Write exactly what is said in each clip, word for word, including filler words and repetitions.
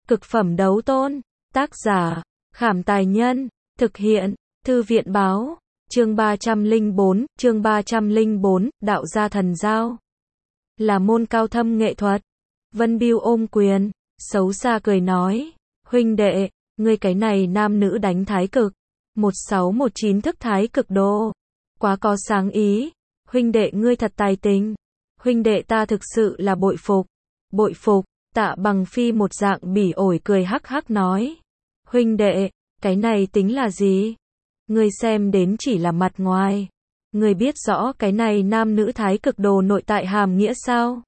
Cực phẩm đấu tôn. Tác giả, Khảm Tài Nhân. Thực hiện, Thư viện Báo. Chương ba trăm lẻ bốn, chương ba trăm lẻ bốn, đạo gia thần giao. Là môn cao thâm nghệ thuật. Vân Biêu ôm quyền, xấu xa cười nói. Huynh đệ, ngươi cái này nam nữ đánh thái cực. một sáu một chín thức thái cực đồ. Quá có sáng ý. Huynh đệ ngươi thật tài tình. Huynh đệ ta thực sự là bội phục. Bội phục. Tạ Bằng Phi một dạng bỉ ổi cười hắc hắc nói. Huynh đệ, cái này tính là gì? Ngươi xem đến chỉ là mặt ngoài. Ngươi biết rõ cái này nam nữ thái cực đồ nội tại hàm nghĩa sao?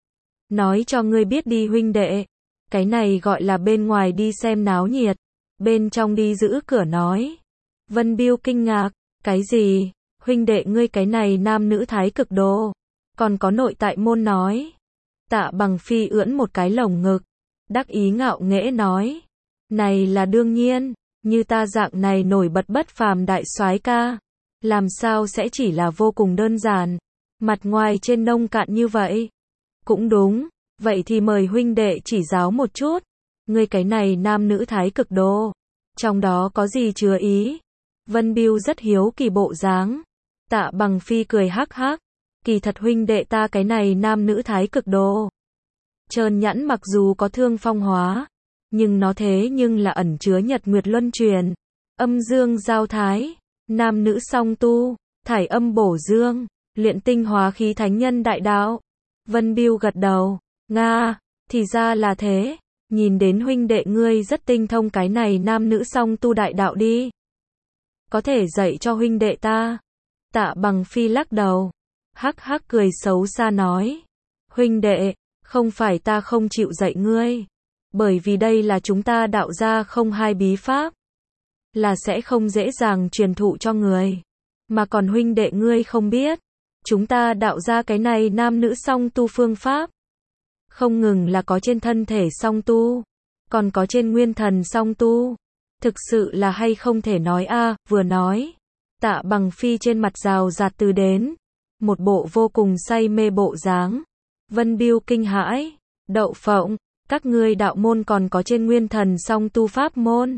Nói cho ngươi biết đi huynh đệ. Cái này gọi là bên ngoài đi xem náo nhiệt. Bên trong đi giữ cửa nói. Vân Biêu kinh ngạc. Cái gì? Huynh đệ ngươi cái này nam nữ thái cực đồ. Còn có nội tại môn nói. Tạ Bằng Phi ưỡn một cái lồng ngực. Đắc ý ngạo nghễ nói. Này là đương nhiên. Như ta dạng này nổi bật bất phàm đại soái ca. Làm sao sẽ chỉ là vô cùng đơn giản. Mặt ngoài trên nông cạn như vậy. Cũng đúng. Vậy thì mời huynh đệ chỉ giáo một chút. Ngươi cái này nam nữ thái cực đồ. Trong đó có gì chứa ý? Vân Biêu rất hiếu kỳ bộ dáng. Tạ Bằng Phi cười hắc hắc. Kỳ thật huynh đệ ta cái này nam nữ thái cực đồ. Trơn nhẵn mặc dù có thương phong hóa. Nhưng nó thế nhưng là ẩn chứa nhật nguyệt luân truyền. Âm dương giao thái. Nam nữ song tu. Thải âm bổ dương. Luyện tinh hóa khí thánh nhân đại đạo. Vân Biêu gật đầu. Nga, thì ra là thế. Nhìn đến huynh đệ ngươi rất tinh thông cái này nam nữ song tu đại đạo đi. Có thể dạy cho huynh đệ ta. Tạ Bằng Phi lắc đầu. Hắc hắc cười xấu xa nói. Huynh đệ, không phải ta không chịu dạy ngươi. Bởi vì đây là chúng ta đạo gia không hai bí pháp. Là sẽ không dễ dàng truyền thụ cho người. Mà còn huynh đệ ngươi không biết. Chúng ta đạo gia cái này nam nữ song tu phương pháp. Không ngừng là có trên thân thể song tu. Còn có trên nguyên thần song tu. Thực sự là hay không thể nói a à, vừa nói. Tạ Bằng Phi trên mặt rào rạt từ đến. Một bộ vô cùng say mê bộ dáng. Vân Biêu kinh hãi. Đậu phộng, các ngươi đạo môn còn có trên nguyên thần song tu pháp môn.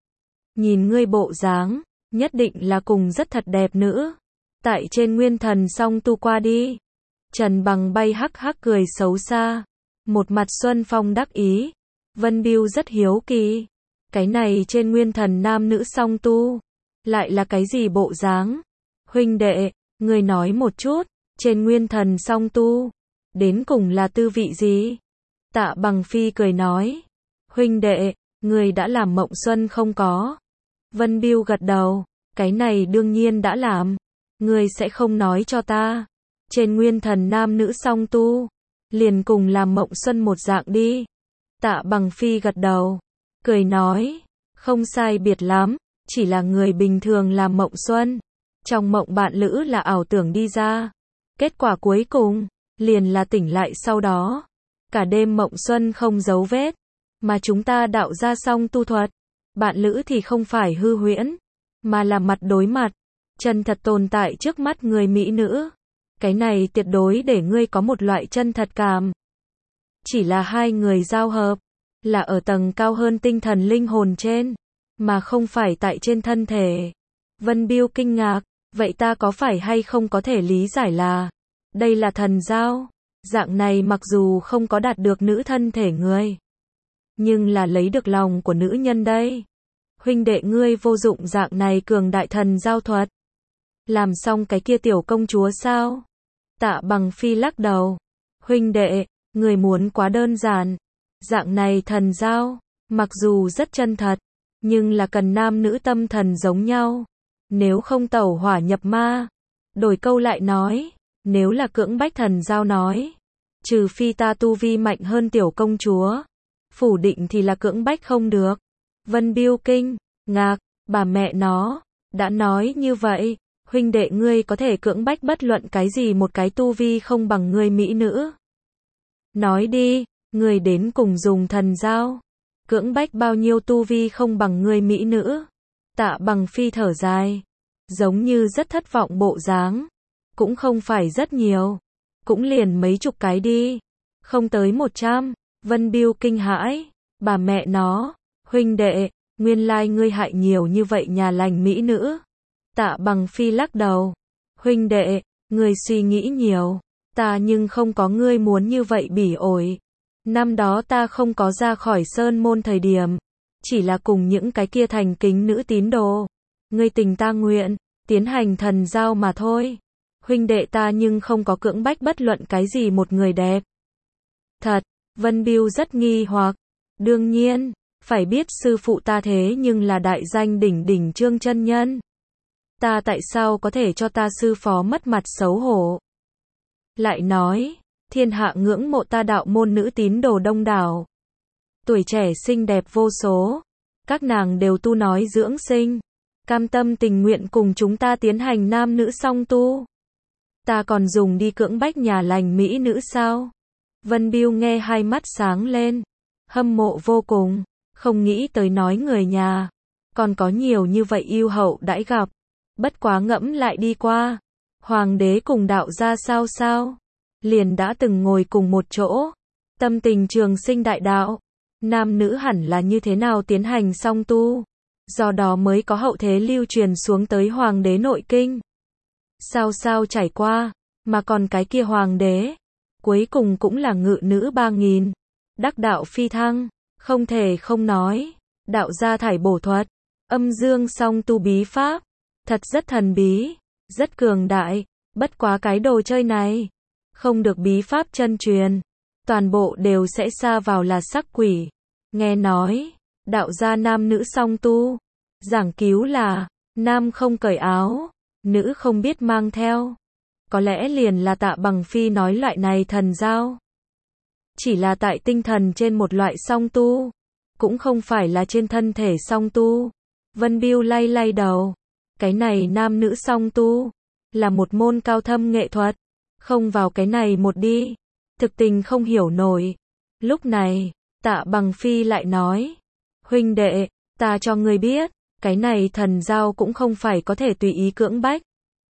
Nhìn ngươi bộ dáng, nhất định là cùng rất thật đẹp nữ. Tại trên nguyên thần song tu qua đi. Trần Bằng bay hắc hắc cười xấu xa. Một mặt xuân phong đắc ý. Vân Biêu rất hiếu kỳ. Cái này trên nguyên thần nam nữ song tu. Lại là cái gì bộ dáng? Huynh đệ, ngươi nói một chút. Trên nguyên thần song tu. Đến cùng là tư vị gì? Tạ Bằng Phi cười nói. Huynh đệ, ngươi đã làm mộng xuân không có? Vân Biêu gật đầu. Cái này đương nhiên đã làm. Ngươi sẽ không nói cho ta. Trên nguyên thần nam nữ song tu. Liền cùng làm mộng xuân một dạng đi. Tạ Bằng Phi gật đầu. Cười nói. Không sai biệt lắm. Chỉ là người bình thường làm mộng xuân. Trong mộng bạn lữ là ảo tưởng đi ra. Kết quả cuối cùng. Liền là tỉnh lại sau đó. Cả đêm mộng xuân không dấu vết. Mà chúng ta đạo ra song tu thuật. Bạn lữ thì không phải hư huyễn. Mà là mặt đối mặt. Chân thật tồn tại trước mắt người mỹ nữ. Cái này tuyệt đối để ngươi có một loại chân thật cảm. Chỉ là hai người giao hợp. Là ở tầng cao hơn tinh thần linh hồn trên. Mà không phải tại trên thân thể. Vân Biêu kinh ngạc. Vậy ta có phải hay không có thể lý giải là. Đây là thần giao. Dạng này mặc dù không có đạt được nữ thân thể người. Nhưng là lấy được lòng của nữ nhân đây. Huynh đệ ngươi vô dụng dạng này cường đại thần giao thuật. Làm xong cái kia tiểu công chúa sao? Tạ Bằng Phi lắc đầu. Huynh đệ, người muốn quá đơn giản. Dạng này thần giao, mặc dù rất chân thật, nhưng là cần nam nữ tâm thần giống nhau. Nếu không tẩu hỏa nhập ma. Đổi câu lại nói, nếu là cưỡng bách thần giao nói. Trừ phi ta tu vi mạnh hơn tiểu công chúa. Phủ định thì là cưỡng bách không được. Vân Biêu kinh, ngạc, bà mẹ nó, đã nói như vậy. Huynh đệ ngươi có thể cưỡng bách bất luận cái gì một cái tu vi không bằng ngươi mỹ nữ. Nói đi, ngươi đến cùng dùng thần giao. Cưỡng bách bao nhiêu tu vi không bằng ngươi mỹ nữ. Tạ Bằng Phi thở dài. Giống như rất thất vọng bộ dáng. Cũng không phải rất nhiều. Cũng liền mấy chục cái đi. Không tới một trăm. Vân Biêu kinh hãi. Bà mẹ nó, huynh đệ, nguyên lai ngươi hại nhiều như vậy nhà lành mỹ nữ. Tạ Bằng Phi lắc đầu. Huynh đệ, ngươi suy nghĩ nhiều. Ta nhưng không có ngươi muốn như vậy bỉ ổi. Năm đó ta không có ra khỏi sơn môn thời điểm. Chỉ là cùng những cái kia thành kính nữ tín đồ. Ngươi tình ta nguyện, tiến hành thần giao mà thôi. Huynh đệ ta nhưng không có cưỡng bách bất luận cái gì một người đẹp. Thật, Vân Biêu rất nghi hoặc. Đương nhiên, phải biết sư phụ ta thế nhưng là đại danh đỉnh đỉnh Trương chân nhân. Ta tại sao có thể cho ta sư phó mất mặt xấu hổ? Lại nói, thiên hạ ngưỡng mộ ta đạo môn nữ tín đồ đông đảo. Tuổi trẻ xinh đẹp vô số. Các nàng đều tu nói dưỡng sinh. Cam tâm tình nguyện cùng chúng ta tiến hành nam nữ song tu. Ta còn dùng đi cưỡng bách nhà lành mỹ nữ sao? Vân Biêu nghe hai mắt sáng lên. Hâm mộ vô cùng. Không nghĩ tới nói người nhà. Còn có nhiều như vậy yêu hậu đãi gặp. Bất quá ngẫm lại đi qua. Hoàng đế cùng đạo gia sao sao? Liền đã từng ngồi cùng một chỗ. Tâm tình trường sinh đại đạo. Nam nữ hẳn là như thế nào tiến hành song tu. Do đó mới có hậu thế lưu truyền xuống tới hoàng đế nội kinh. Sao sao trải qua. Mà còn cái kia hoàng đế. Cuối cùng cũng là ngự nữ ba nghìn. Đắc đạo phi thăng. Không thể không nói. Đạo gia thải bổ thuật. Âm dương song tu bí pháp. Thật rất thần bí. Rất cường đại. Bất quá cái đồ chơi này. Không được bí pháp chân truyền. Toàn bộ đều sẽ sa vào là sắc quỷ. Nghe nói. Đạo gia nam nữ song tu. Giảng cứu là. Nam không cởi áo. Nữ không biết mang theo. Có lẽ liền là Tạ Bằng Phi nói loại này thần giao. Chỉ là tại tinh thần trên một loại song tu. Cũng không phải là trên thân thể song tu. Vân Biêu lay lay đầu. Cái này nam nữ song tu. Là một môn cao thâm nghệ thuật. Không vào cái này một đi. Thực tình không hiểu nổi. Lúc này, Tạ Bằng Phi lại nói. Huynh đệ, ta cho ngươi biết. Cái này thần giao cũng không phải có thể tùy ý cưỡng bách.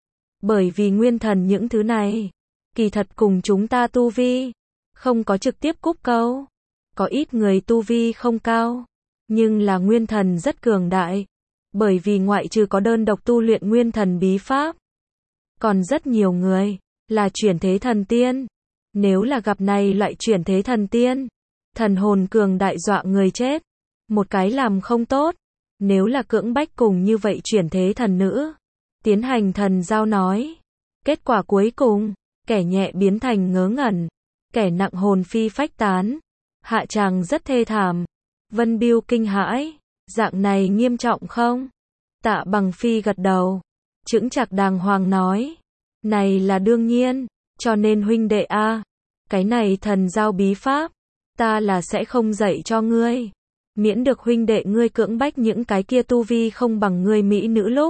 Bởi vì nguyên thần những thứ này. Kỳ thật cùng chúng ta tu vi. Không có trực tiếp cúp câu. Có ít người tu vi không cao. Nhưng là nguyên thần rất cường đại. Bởi vì ngoại trừ có đơn độc tu luyện nguyên thần bí pháp. Còn rất nhiều người. Là chuyển thế thần tiên. Nếu là gặp này loại chuyển thế thần tiên. Thần hồn cường đại dọa người chết. Một cái làm không tốt. Nếu là cưỡng bách cùng như vậy chuyển thế thần nữ. Tiến hành thần giao nói. Kết quả cuối cùng. Kẻ nhẹ biến thành ngớ ngẩn. Kẻ nặng hồn phi phách tán. Hạ tràng rất thê thảm. Vân Biêu kinh hãi. Dạng này nghiêm trọng không? Tạ Bằng Phi gật đầu. Chững chạc đàng hoàng nói. Này là đương nhiên. Cho nên huynh đệ a, cái này thần giao bí pháp. Ta là sẽ không dạy cho ngươi. Miễn được huynh đệ ngươi cưỡng bách những cái kia tu vi không bằng ngươi mỹ nữ lúc.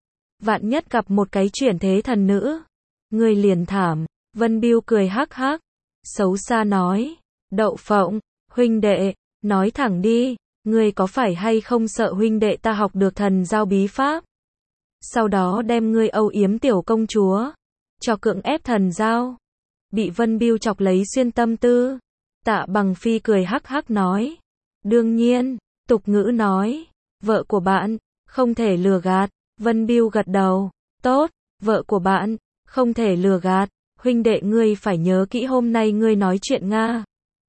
Vạn nhất gặp một cái chuyển thế thần nữ. Ngươi liền thảm. Vân Biêu cười hắc hắc. Xấu xa nói. Đậu phộng, huynh đệ, nói thẳng đi. Ngươi có phải hay không sợ huynh đệ ta học được thần giao bí pháp? Sau đó đem ngươi âu yếm tiểu công chúa. Cho cưỡng ép thần giao. Bị Vân Biêu chọc lấy xuyên tâm tư. Tạ Bằng Phi cười hắc hắc nói. Đương nhiên, tục ngữ nói. Vợ của bạn, không thể lừa gạt. Vân Biêu gật đầu. Tốt, vợ của bạn, không thể lừa gạt. Huynh đệ ngươi phải nhớ kỹ hôm nay ngươi nói chuyện Nga.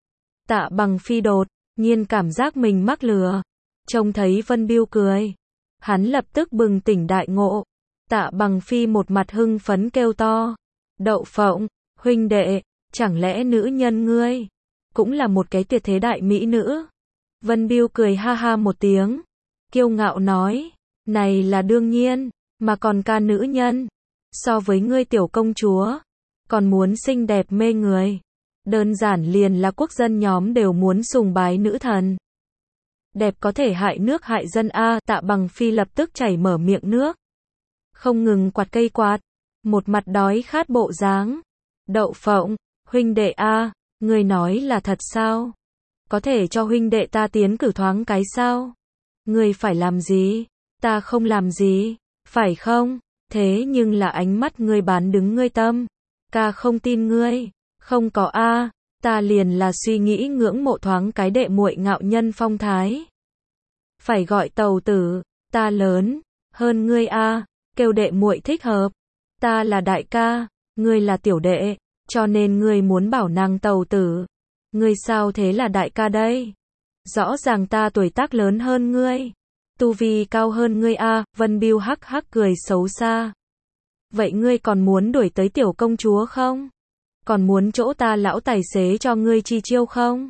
Tạ Bằng Phi đột nhiên cảm giác mình mắc lừa. Trông thấy Vân Biêu cười. Hắn lập tức bừng tỉnh đại ngộ. Tạ Bằng Phi một mặt hưng phấn kêu to. Đậu phộng, huynh đệ, chẳng lẽ nữ nhân ngươi cũng là một cái tuyệt thế đại mỹ nữ? Vân Biêu cười ha ha một tiếng. Kiêu ngạo nói. Này là đương nhiên, mà còn ca nữ nhân. So với ngươi tiểu công chúa. Còn muốn xinh đẹp mê người. Đơn giản liền là quốc dân nhóm đều muốn sùng bái nữ thần. Đẹp có thể hại nước hại dân a. Tạ Bằng Phi lập tức chảy mở miệng nước. Không ngừng quạt cây quạt. Một mặt đói khát bộ dáng. Đậu phộng, huynh đệ a, người nói là thật sao? Có thể cho huynh đệ ta tiến cử thoáng cái sao? Người phải làm gì? Ta không làm gì, phải không? Thế nhưng là ánh mắt ngươi bán đứng ngươi tâm. Ca không tin ngươi. Không có a. Ta liền là suy nghĩ ngưỡng mộ thoáng cái đệ muội ngạo nhân phong thái. Phải gọi tàu tử, ta lớn hơn ngươi a, kêu đệ muội thích hợp. Ta là đại ca, ngươi là tiểu đệ, cho nên ngươi muốn bảo nàng tàu tử. Ngươi sao thế là đại ca đây? Rõ ràng ta tuổi tác lớn hơn ngươi, tu vi cao hơn ngươi a, Vân Bưu hắc hắc cười xấu xa. Vậy ngươi còn muốn đuổi tới tiểu công chúa không? Còn muốn chỗ ta lão tài xế cho ngươi chi chiêu không?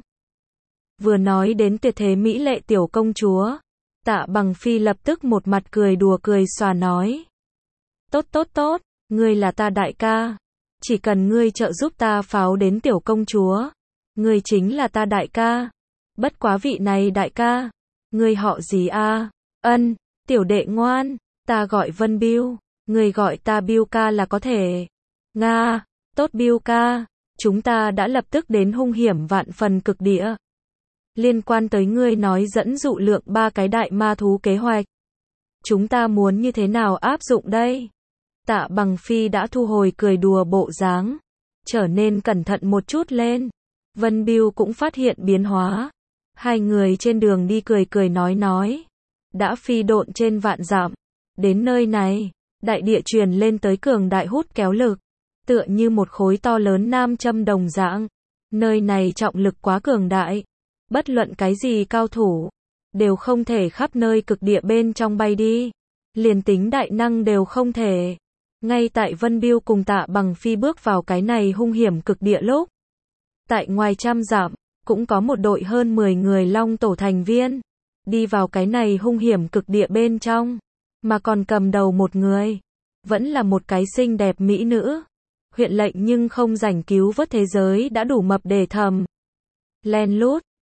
Vừa nói đến tuyệt thế mỹ lệ tiểu công chúa, Tạ Bằng Phi lập tức một mặt cười đùa cười xòa nói. Tốt tốt tốt, ngươi là ta đại ca. Chỉ cần ngươi trợ giúp ta pháo đến tiểu công chúa, ngươi chính là ta đại ca. Bất quá vị này đại ca, ngươi họ gì a? Ân, tiểu đệ ngoan, ta gọi Vân Bưu, ngươi gọi ta Bưu ca là có thể. Nga, tốt Bưu ca, chúng ta đã lập tức đến hung hiểm vạn phần cực địa. Liên quan tới ngươi nói dẫn dụ lượng ba cái đại ma thú kế hoạch, chúng ta muốn như thế nào áp dụng đây? Tạ Bằng Phi đã thu hồi cười đùa bộ dáng, trở nên cẩn thận một chút lên. Vân Bưu cũng phát hiện biến hóa. Hai người trên đường đi cười cười nói nói, đã phi độn trên vạn dặm. Đến nơi này, đại địa truyền lên tới cường đại hút kéo lực, tựa như một khối to lớn nam châm đồng dạng. Nơi này trọng lực quá cường đại, bất luận cái gì cao thủ, đều không thể khắp nơi cực địa bên trong bay đi. Liền tính đại năng đều không thể. Ngay tại Vân Bưu cùng Tạ Bằng Phi bước vào cái này hung hiểm cực địa lúc, tại ngoài trăm dặm, cũng có một đội hơn mười người Long Tổ thành viên, đi vào cái này hung hiểm cực địa bên trong, mà còn cầm đầu một người, vẫn là một cái xinh đẹp mỹ nữ. Huyện lệnh nhưng không rảnh cứu vớt thế giới đã đủ mập để thầm. Len lút,